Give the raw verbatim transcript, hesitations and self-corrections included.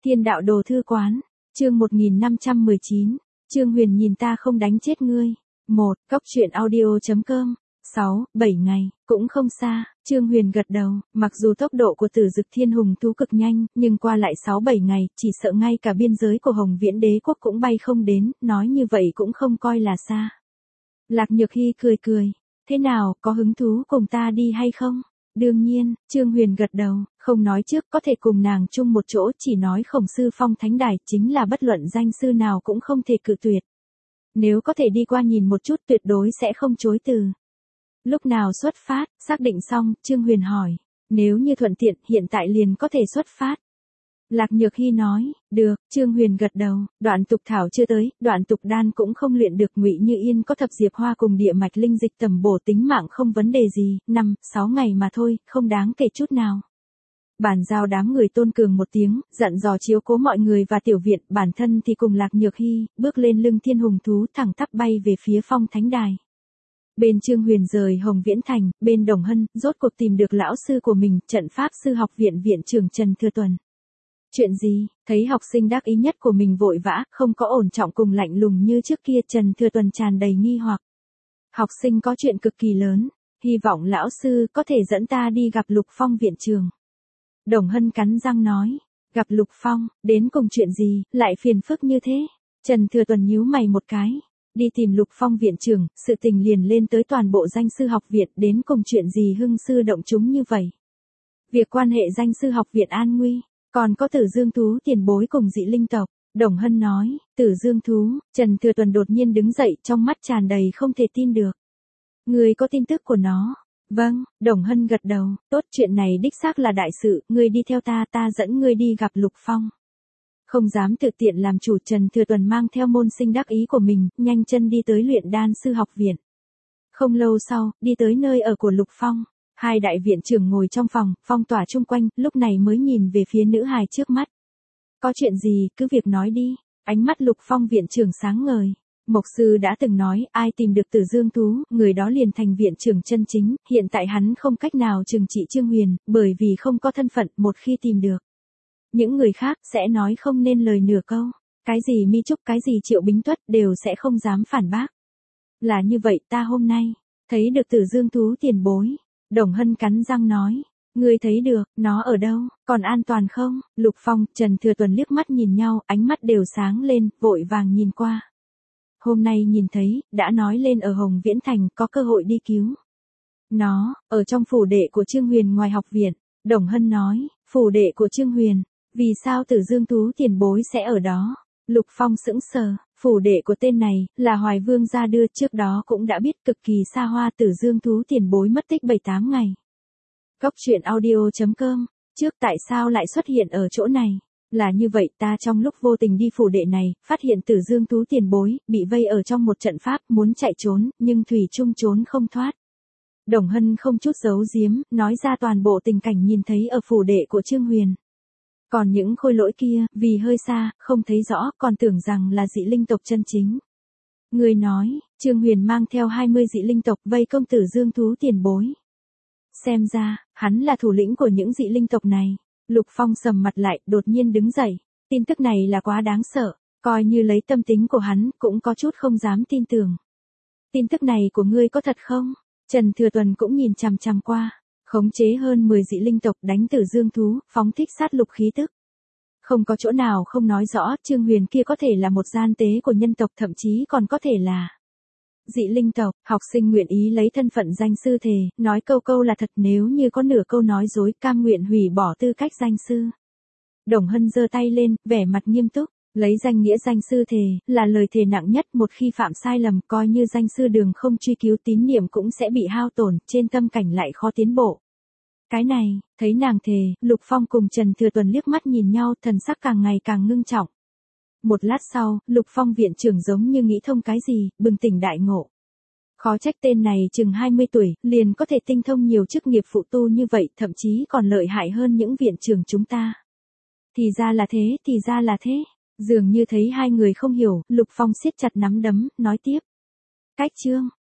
Thiên đạo đồ thư quán, chương một nghìn năm trăm mười chín, Trương Huyền nhìn ta không đánh chết ngươi. một. Cốc truyện audio.com. sáu, bảy ngày, cũng không xa, Trương Huyền gật đầu, mặc dù tốc độ của Tử Dực Thiên Hùng thú cực nhanh, nhưng qua lại sáu bảy ngày, chỉ sợ ngay cả biên giới của Hồng Viễn Đế quốc cũng bay không đến, nói như vậy cũng không coi là xa. Lạc Nhược Hy cười cười, thế nào, có hứng thú cùng ta đi hay không? Đương nhiên, Trương Huyền gật đầu, không nói trước có thể cùng nàng chung một chỗ, chỉ nói Khổng Sư Phong Thánh Đài chính là bất luận danh sư nào cũng không thể cự tuyệt. Nếu có thể đi qua nhìn một chút tuyệt đối sẽ không chối từ. Lúc nào xuất phát, xác định xong, Trương Huyền hỏi, nếu như thuận tiện hiện tại liền có thể xuất phát. Lạc Nhược Hy nói, được, Trương Huyền gật đầu, đoạn tục thảo chưa tới, đoạn tục đan cũng không luyện được, Ngụy Như Yên có thập diệp hoa cùng địa mạch linh dịch tầm bổ tính mạng không vấn đề gì, năm, sáu ngày mà thôi, không đáng kể chút nào. Bản giao đám người tôn cường một tiếng, dặn dò chiếu cố mọi người và tiểu viện, bản thân thì cùng Lạc Nhược Hy, bước lên lưng thiên hùng thú thẳng tắp bay về phía Phong Thánh Đài. Bên Trương Huyền rời Hồng Viễn Thành, bên Đồng Hân, rốt cuộc tìm được lão sư của mình, trận pháp sư học viện viện trưởng Trần Thừa Tuần. Chuyện gì, thấy học sinh đắc ý nhất của mình vội vã, không có ổn trọng cùng lạnh lùng như trước kia, Trần Thừa Tuần tràn đầy nghi hoặc. Học sinh có chuyện cực kỳ lớn, hy vọng lão sư có thể dẫn ta đi gặp Lục Phong viện trưởng. Đồng Hân cắn răng nói, gặp Lục Phong, đến cùng chuyện gì, lại phiền phức như thế? Trần Thừa Tuần nhíu mày một cái, đi tìm Lục Phong viện trưởng, sự tình liền lên tới toàn bộ danh sư học viện, đến cùng chuyện gì hưng sư động chúng như vậy? Việc quan hệ danh sư học viện an nguy, còn có Tử Dương thú tiền bối cùng dị linh tộc. Đồng Hân nói, Tử Dương thú, Trần Thừa Tuần đột nhiên đứng dậy, trong mắt tràn đầy không thể tin được. Người có tin tức của nó? Vâng, Đồng Hân gật đầu, tốt, chuyện này đích xác là đại sự, ngươi đi theo ta, ta dẫn ngươi đi gặp Lục Phong. Không dám tự tiện làm chủ, Trần Thừa Tuần mang theo môn sinh đắc ý của mình, nhanh chân đi tới luyện đan sư học viện. Không lâu sau, đi tới nơi ở của Lục Phong, hai đại viện trưởng ngồi trong phòng, phong tỏa chung quanh, lúc này mới nhìn về phía nữ hài trước mắt. Có chuyện gì, cứ việc nói đi, ánh mắt Lục Phong viện trưởng sáng ngời. Mộc sư đã từng nói, ai tìm được Tử Dương thú, người đó liền thành viện trưởng chân chính, hiện tại hắn không cách nào trừng trị Trương Huyền, bởi vì không có thân phận, một khi tìm được. Những người khác sẽ nói không nên lời nửa câu, cái gì Mi Trúc, cái gì Triệu Bính Tuất đều sẽ không dám phản bác. Là như vậy, ta hôm nay thấy được Tử Dương thú tiền bối. Đồng Hân cắn răng nói, ngươi thấy được, nó ở đâu, còn an toàn không? Lục Phong, Trần Thừa Tuần liếc mắt nhìn nhau, ánh mắt đều sáng lên, vội vàng nhìn qua. Hôm nay nhìn thấy, đã nói lên ở Hồng Viễn Thành, có cơ hội đi cứu. Nó, ở trong phủ đệ của Trương Huyền ngoài học viện. Đồng Hân nói, phủ đệ của Trương Huyền, vì sao Tử Dương thú tiền bối sẽ ở đó? Lục Phong sững sờ, phủ đệ của tên này, là Hoài Vương gia đưa, trước đó cũng đã biết, cực kỳ xa hoa, Tử Dương thú tiền bối mất tích bảy tám ngày. Cốc truyện audio.com, trước tại sao lại xuất hiện ở chỗ này? Là như vậy, ta trong lúc vô tình đi phủ đệ này, phát hiện Tử Dương thú tiền bối, bị vây ở trong một trận pháp, muốn chạy trốn, nhưng thủy chung trốn không thoát. Đồng Hân không chút giấu giếm, nói ra toàn bộ tình cảnh nhìn thấy ở phủ đệ của Trương Huyền. Còn những khôi lỗi kia, vì hơi xa, không thấy rõ, còn tưởng rằng là dị linh tộc chân chính. Người nói, Trương Huyền mang theo hai mươi dị linh tộc vây công Tử Dương thú tiền bối. Xem ra, hắn là thủ lĩnh của những dị linh tộc này. Lục Phong sầm mặt lại, đột nhiên đứng dậy. Tin tức này là quá đáng sợ, coi như lấy tâm tính của hắn, cũng có chút không dám tin tưởng. Tin tức này của ngươi có thật không? Trần Thừa Tuần cũng nhìn chằm chằm qua. Khống chế hơn mười dị linh tộc đánh Tử Dương thú, phóng thích sát lục khí tức. Không có chỗ nào không nói rõ, Trương Huyền kia có thể là một gian tế của nhân tộc, thậm chí còn có thể là dị linh tộc. Học sinh nguyện ý lấy thân phận danh sư thề, nói câu câu là thật, nếu như có nửa câu nói dối, cam nguyện hủy bỏ tư cách danh sư. Đồng Hân giơ tay lên, vẻ mặt nghiêm túc, lấy danh nghĩa danh sư thề, là lời thề nặng nhất, một khi phạm sai lầm, coi như danh sư đường không truy cứu, tín niệm cũng sẽ bị hao tổn, trên tâm cảnh lại khó tiến bộ. Cái này, thấy nàng thề, Lục Phong cùng Trần Thừa Tuần liếc mắt nhìn nhau, thần sắc càng ngày càng ngưng trọng. Một lát sau, Lục Phong viện trưởng giống như nghĩ thông cái gì, bừng tỉnh đại ngộ. Khó trách tên này chừng hai mươi tuổi, liền có thể tinh thông nhiều chức nghiệp phụ tu như vậy, thậm chí còn lợi hại hơn những viện trưởng chúng ta. Thì ra là thế, thì ra là thế. Dường như thấy hai người không hiểu, Lục Phong siết chặt nắm đấm, nói tiếp. Cách chương,